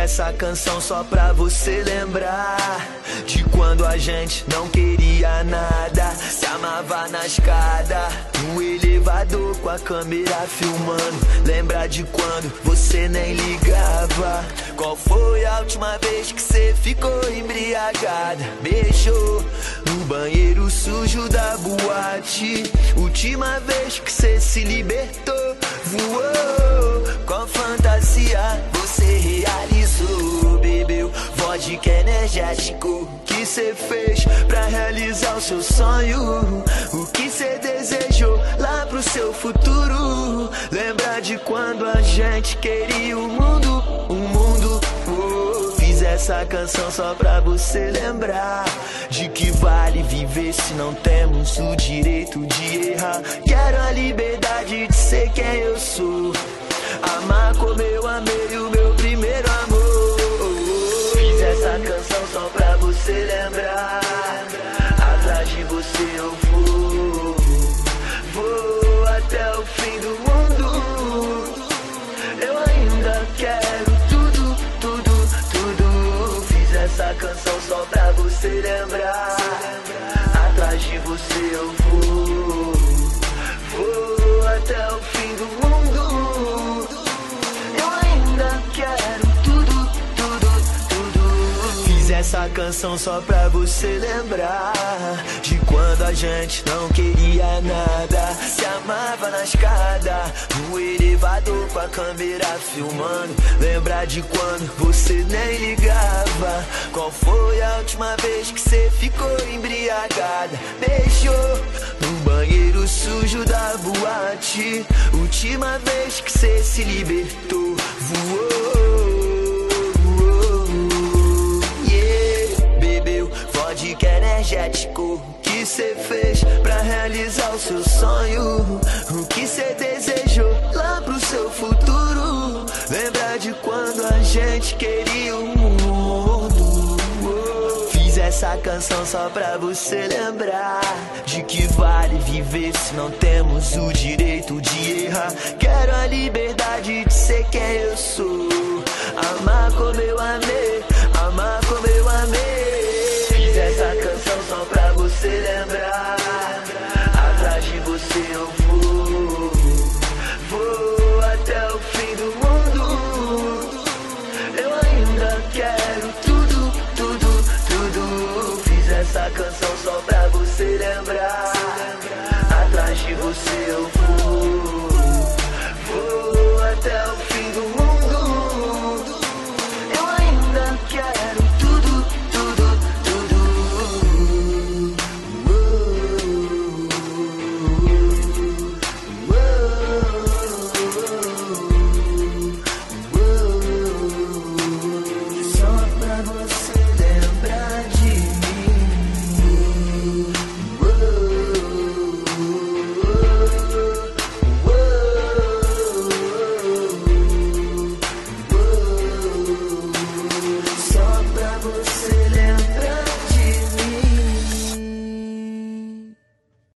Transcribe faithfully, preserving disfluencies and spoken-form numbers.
essa canção só pra você lembrar de quando a gente não queria nada, se amava na escada, no elevador com a câmera filmando. Lembra de quando você nem ligava? Qual foi a última vez que você ficou embriagada? Beijou no banheiro sujo da boate, última vez que você se libertou. Voou, qual fantasia você realizou? Bebeu vodka energético, o que cê fez pra realizar o seu sonho? O que cê desejou lá pro seu futuro? Lembra de quando a gente queria o mundo, o mundo, oh. Fiz essa canção só pra você lembrar de que vale viver se não temos o direito de errar. Quero a liberdade de ser quem eu sou, amar como eu amei o meu primeiro amor. Fiz essa canção só pra você lembrar, atrás de você eu vou, vou até o fim do mundo. Eu ainda quero tudo, tudo, tudo. Fiz essa canção só pra você lembrar, atrás de você eu vou, vou até o fim do mundo. Eu ainda quero tudo, tudo, tudo. Fiz essa canção só pra você lembrar de quando a gente não queria nada, se amava na escada, no elevador com a câmera filmando. Lembra de quando você nem ligava? Qual foi a última vez que você ficou embriagada? Beijou no banheiro sujo da boate, última vez que você se libertou. Voou, voou, yeah. Bebeu vodka energético, o que cê fez pra realizar o seu sonho? O que cê desejou lá pro seu futuro? Lembra de quando a gente queria o mundo, oh. Fiz essa canção só pra você lembrar de que vale viver se não temos o direito de errar. Quero a liberdade de ser quem eu sou, amar como eu amei, amar como eu amei. Fiz essa canção só pra você lembrar, atrás de você eu vou, vou até o fim do mundo. Eu ainda quero tudo, tudo, tudo. Fiz essa canção só pra você lembrar, atrás de você eu vou.